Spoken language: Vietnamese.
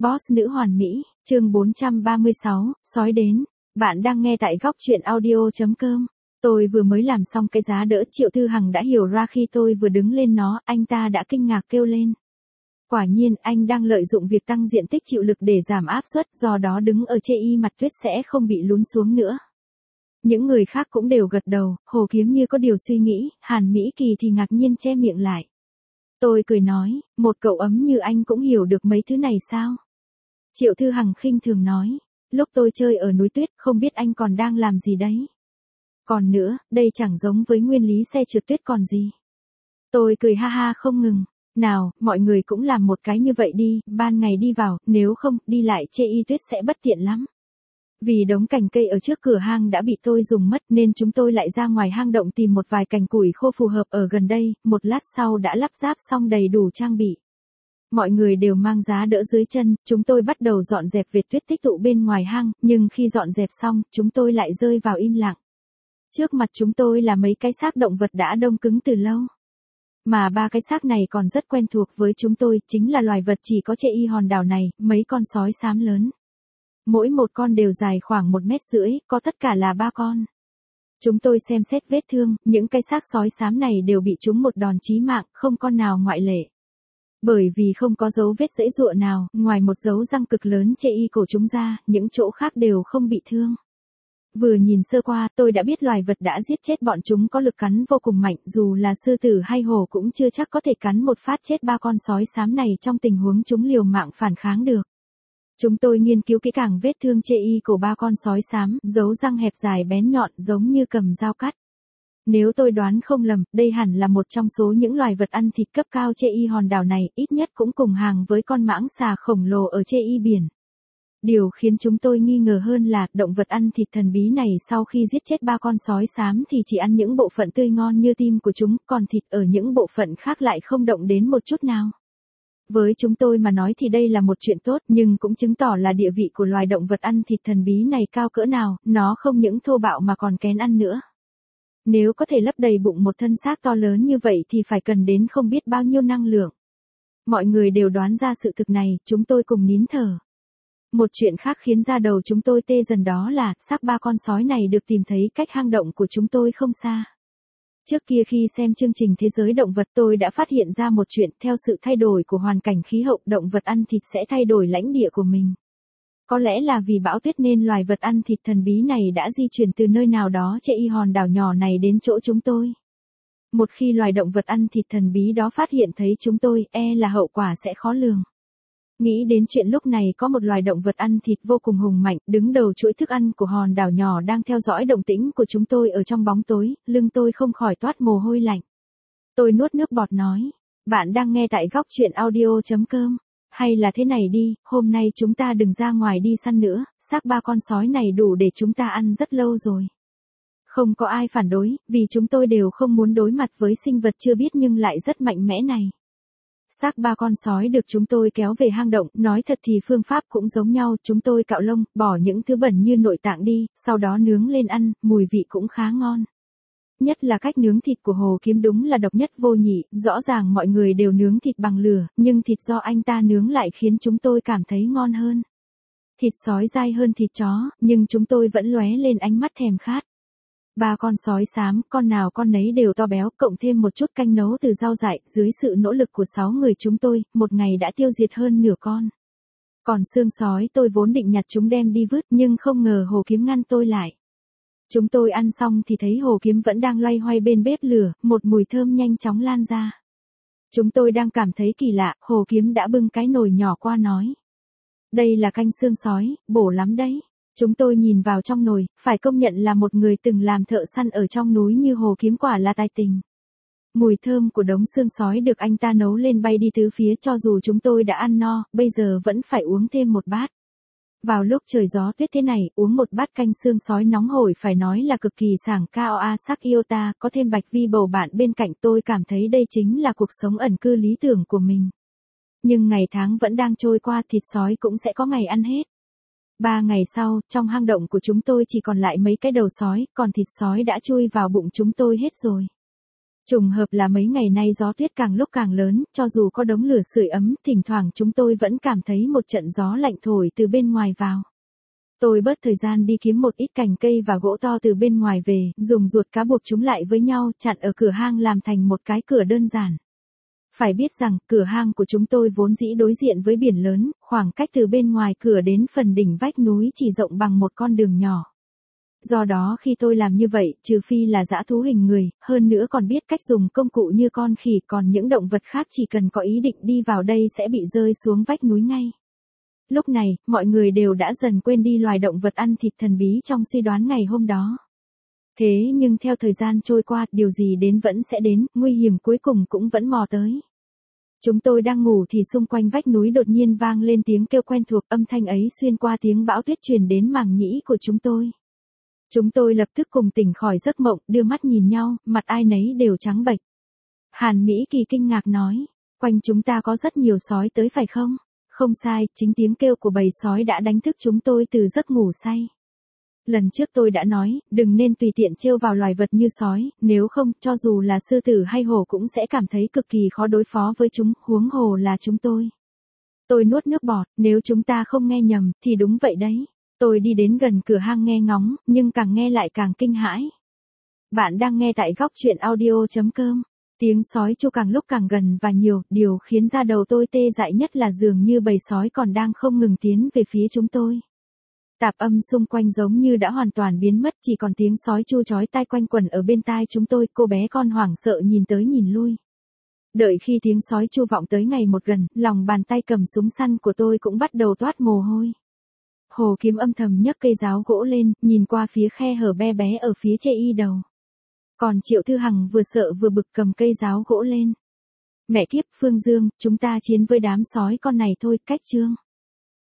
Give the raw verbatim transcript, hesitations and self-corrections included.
Boss nữ hoàn mỹ, chương bốn trăm ba mươi sáu, sói đến. Bạn đang nghe tại góc truyện audio.com. Tôi vừa mới làm xong cái giá đỡ, Triệu Thư Hằng đã hiểu ra khi tôi vừa đứng lên nó, anh ta đã kinh ngạc kêu lên. Quả nhiên, anh đang lợi dụng việc tăng diện tích chịu lực để giảm áp suất, do đó đứng ở chê y mặt tuyết sẽ không bị lún xuống nữa. Những người khác cũng đều gật đầu, Hồ Kiếm như có điều suy nghĩ, Hàn Mỹ Kỳ thì ngạc nhiên che miệng lại. Tôi cười nói, một cậu ấm như anh cũng hiểu được mấy thứ này sao? Triệu Thư Hằng khinh thường nói, lúc tôi chơi ở núi tuyết không biết anh còn đang làm gì đấy. Còn nữa, đây chẳng giống với nguyên lý xe trượt tuyết còn gì. Tôi cười ha ha không ngừng, nào, mọi người cũng làm một cái như vậy đi, ban ngày đi vào, nếu không, đi lại chê y tuyết sẽ bất tiện lắm. Vì đống cành cây ở trước cửa hang đã bị tôi dùng mất nên chúng tôi lại ra ngoài hang động tìm một vài cành củi khô phù hợp ở gần đây, một lát sau đã lắp ráp xong đầy đủ trang bị. Mọi người đều mang giá đỡ dưới chân, chúng tôi bắt đầu dọn dẹp vệt tuyết tích tụ bên ngoài hang, nhưng khi dọn dẹp xong, chúng tôi lại rơi vào im lặng. Trước mặt chúng tôi là mấy cái xác động vật đã đông cứng từ lâu. Mà ba cái xác này còn rất quen thuộc với chúng tôi, chính là loài vật chỉ có trên y hòn đảo này, mấy con sói xám lớn. Mỗi một con đều dài khoảng một mét rưỡi, có tất cả là ba con. Chúng tôi xem xét vết thương, những cái xác sói xám này đều bị trúng một đòn chí mạng, không con nào ngoại lệ. Bởi vì không có dấu vết giãy giụa nào, ngoài một dấu răng cực lớn trên y cổ chúng ra, những chỗ khác đều không bị thương. Vừa nhìn sơ qua, tôi đã biết loài vật đã giết chết bọn chúng có lực cắn vô cùng mạnh, dù là sư tử hay hổ cũng chưa chắc có thể cắn một phát chết ba con sói xám này trong tình huống chúng liều mạng phản kháng được. Chúng tôi nghiên cứu kỹ càng vết thương trên y cổ ba con sói xám, dấu răng hẹp dài bén nhọn giống như cầm dao cắt. Nếu tôi đoán không lầm, đây hẳn là một trong số những loài vật ăn thịt cấp cao trên y hòn đảo này, ít nhất cũng cùng hàng với con mãng xà khổng lồ ở trên y biển. Điều khiến chúng tôi nghi ngờ hơn là, động vật ăn thịt thần bí này sau khi giết chết ba con sói xám thì chỉ ăn những bộ phận tươi ngon như tim của chúng, còn thịt ở những bộ phận khác lại không động đến một chút nào. Với chúng tôi mà nói thì đây là một chuyện tốt, nhưng cũng chứng tỏ là địa vị của loài động vật ăn thịt thần bí này cao cỡ nào, nó không những thô bạo mà còn kén ăn nữa. Nếu có thể lấp đầy bụng một thân xác to lớn như vậy thì phải cần đến không biết bao nhiêu năng lượng. Mọi người đều đoán ra sự thực này, chúng tôi cùng nín thở. Một chuyện khác khiến da đầu chúng tôi tê dần đó là, xác ba con sói này được tìm thấy cách hang động của chúng tôi không xa. Trước kia khi xem chương trình Thế giới động vật tôi đã phát hiện ra một chuyện, theo sự thay đổi của hoàn cảnh khí hậu, động vật ăn thịt sẽ thay đổi lãnh địa của mình. Có lẽ là vì bão tuyết nên loài vật ăn thịt thần bí này đã di chuyển từ nơi nào đó trên y hòn đảo nhỏ này đến chỗ chúng tôi. Một khi loài động vật ăn thịt thần bí đó phát hiện thấy chúng tôi, e là hậu quả sẽ khó lường. Nghĩ đến chuyện lúc này có một loài động vật ăn thịt vô cùng hùng mạnh, đứng đầu chuỗi thức ăn của hòn đảo nhỏ đang theo dõi động tĩnh của chúng tôi ở trong bóng tối, lưng tôi không khỏi toát mồ hôi lạnh. Tôi nuốt nước bọt nói, bạn đang nghe tại góc truyện audio.com. Hay là thế này đi, hôm nay chúng ta đừng ra ngoài đi săn nữa, xác ba con sói này đủ để chúng ta ăn rất lâu rồi. Không có ai phản đối, vì chúng tôi đều không muốn đối mặt với sinh vật chưa biết nhưng lại rất mạnh mẽ này. Xác ba con sói được chúng tôi kéo về hang động, nói thật thì phương pháp cũng giống nhau, chúng tôi cạo lông, bỏ những thứ bẩn như nội tạng đi, sau đó nướng lên ăn, mùi vị cũng khá ngon. Nhất là cách nướng thịt của Hồ Kiếm đúng là độc nhất vô nhị, rõ ràng mọi người đều nướng thịt bằng lửa, nhưng thịt do anh ta nướng lại khiến chúng tôi cảm thấy ngon hơn. Thịt sói dai hơn thịt chó, nhưng chúng tôi vẫn lóe lên ánh mắt thèm khát. Ba con sói xám, con nào con nấy đều to béo, cộng thêm một chút canh nấu từ rau dại, dưới sự nỗ lực của sáu người chúng tôi, một ngày đã tiêu diệt hơn nửa con. Còn xương sói tôi vốn định nhặt chúng đem đi vứt, nhưng không ngờ Hồ Kiếm ngăn tôi lại. Chúng tôi ăn xong thì thấy Hồ Kiếm vẫn đang loay hoay bên bếp lửa, một mùi thơm nhanh chóng lan ra. Chúng tôi đang cảm thấy kỳ lạ, Hồ Kiếm đã bưng cái nồi nhỏ qua nói. Đây là canh xương sói, bổ lắm đấy. Chúng tôi nhìn vào trong nồi, phải công nhận là một người từng làm thợ săn ở trong núi như Hồ Kiếm quả là tài tình. Mùi thơm của đống xương sói được anh ta nấu lên bay đi tứ phía, cho dù chúng tôi đã ăn no, bây giờ vẫn phải uống thêm một bát. Vào lúc trời gió tuyết thế này, uống một bát canh xương sói nóng hổi phải nói là cực kỳ sảng Kaoa Sakyota, có thêm Bạch Vi bầu bạn bên cạnh tôi cảm thấy đây chính là cuộc sống ẩn cư lý tưởng của mình. Nhưng ngày tháng vẫn đang trôi qua, thịt sói cũng sẽ có ngày ăn hết. Ba ngày sau, trong hang động của chúng tôi chỉ còn lại mấy cái đầu sói, còn thịt sói đã chui vào bụng chúng tôi hết rồi. Trùng hợp là mấy ngày nay gió tuyết càng lúc càng lớn, cho dù có đống lửa sưởi ấm, thỉnh thoảng chúng tôi vẫn cảm thấy một trận gió lạnh thổi từ bên ngoài vào. Tôi bớt thời gian đi kiếm một ít cành cây và gỗ to từ bên ngoài về, dùng ruột cá buộc chúng lại với nhau, chặn ở cửa hang làm thành một cái cửa đơn giản. Phải biết rằng, cửa hang của chúng tôi vốn dĩ đối diện với biển lớn, khoảng cách từ bên ngoài cửa đến phần đỉnh vách núi chỉ rộng bằng một con đường nhỏ. Do đó khi tôi làm như vậy, trừ phi là dã thú hình người, hơn nữa còn biết cách dùng công cụ như con khỉ, còn những động vật khác chỉ cần có ý định đi vào đây sẽ bị rơi xuống vách núi ngay. Lúc này, mọi người đều đã dần quên đi loài động vật ăn thịt thần bí trong suy đoán ngày hôm đó. Thế nhưng theo thời gian trôi qua, điều gì đến vẫn sẽ đến, nguy hiểm cuối cùng cũng vẫn mò tới. Chúng tôi đang ngủ thì xung quanh vách núi đột nhiên vang lên tiếng kêu quen thuộc, âm thanh ấy xuyên qua tiếng bão tuyết truyền đến màng nhĩ của chúng tôi. Chúng tôi lập tức cùng tỉnh khỏi giấc mộng, đưa mắt nhìn nhau, mặt ai nấy đều trắng bệch. Hàn Mỹ Kỳ kinh ngạc nói, quanh chúng ta có rất nhiều sói tới phải không? Không sai, chính tiếng kêu của bầy sói đã đánh thức chúng tôi từ giấc ngủ say. Lần trước tôi đã nói, đừng nên tùy tiện trêu vào loài vật như sói, nếu không, cho dù là sư tử hay hổ cũng sẽ cảm thấy cực kỳ khó đối phó với chúng, huống hồ là chúng tôi. Tôi nuốt nước bọt, nếu chúng ta không nghe nhầm, thì đúng vậy đấy. Tôi đi đến gần cửa hang nghe ngóng, nhưng càng nghe lại càng kinh hãi. Bạn đang nghe tại góc truyện audio chấm com. Tiếng sói chu càng lúc càng gần và nhiều, điều khiến da đầu tôi tê dại nhất là dường như bầy sói còn đang không ngừng tiến về phía chúng tôi. Tạp âm xung quanh giống như đã hoàn toàn biến mất, chỉ còn tiếng sói chu chói tai quanh quẩn ở bên tai chúng tôi, cô bé con hoảng sợ nhìn tới nhìn lui. Đợi khi tiếng sói chu vọng tới ngày một gần, lòng bàn tay cầm súng săn của tôi cũng bắt đầu toát mồ hôi. Hồ Kiếm âm thầm nhấc cây giáo gỗ lên, nhìn qua phía khe hở bé bé ở phía chê y đầu. Còn Triệu Thư Hằng vừa sợ vừa bực cầm cây giáo gỗ lên. Mẹ kiếp, Phương Dương, chúng ta chiến với đám sói con này thôi, cách chương.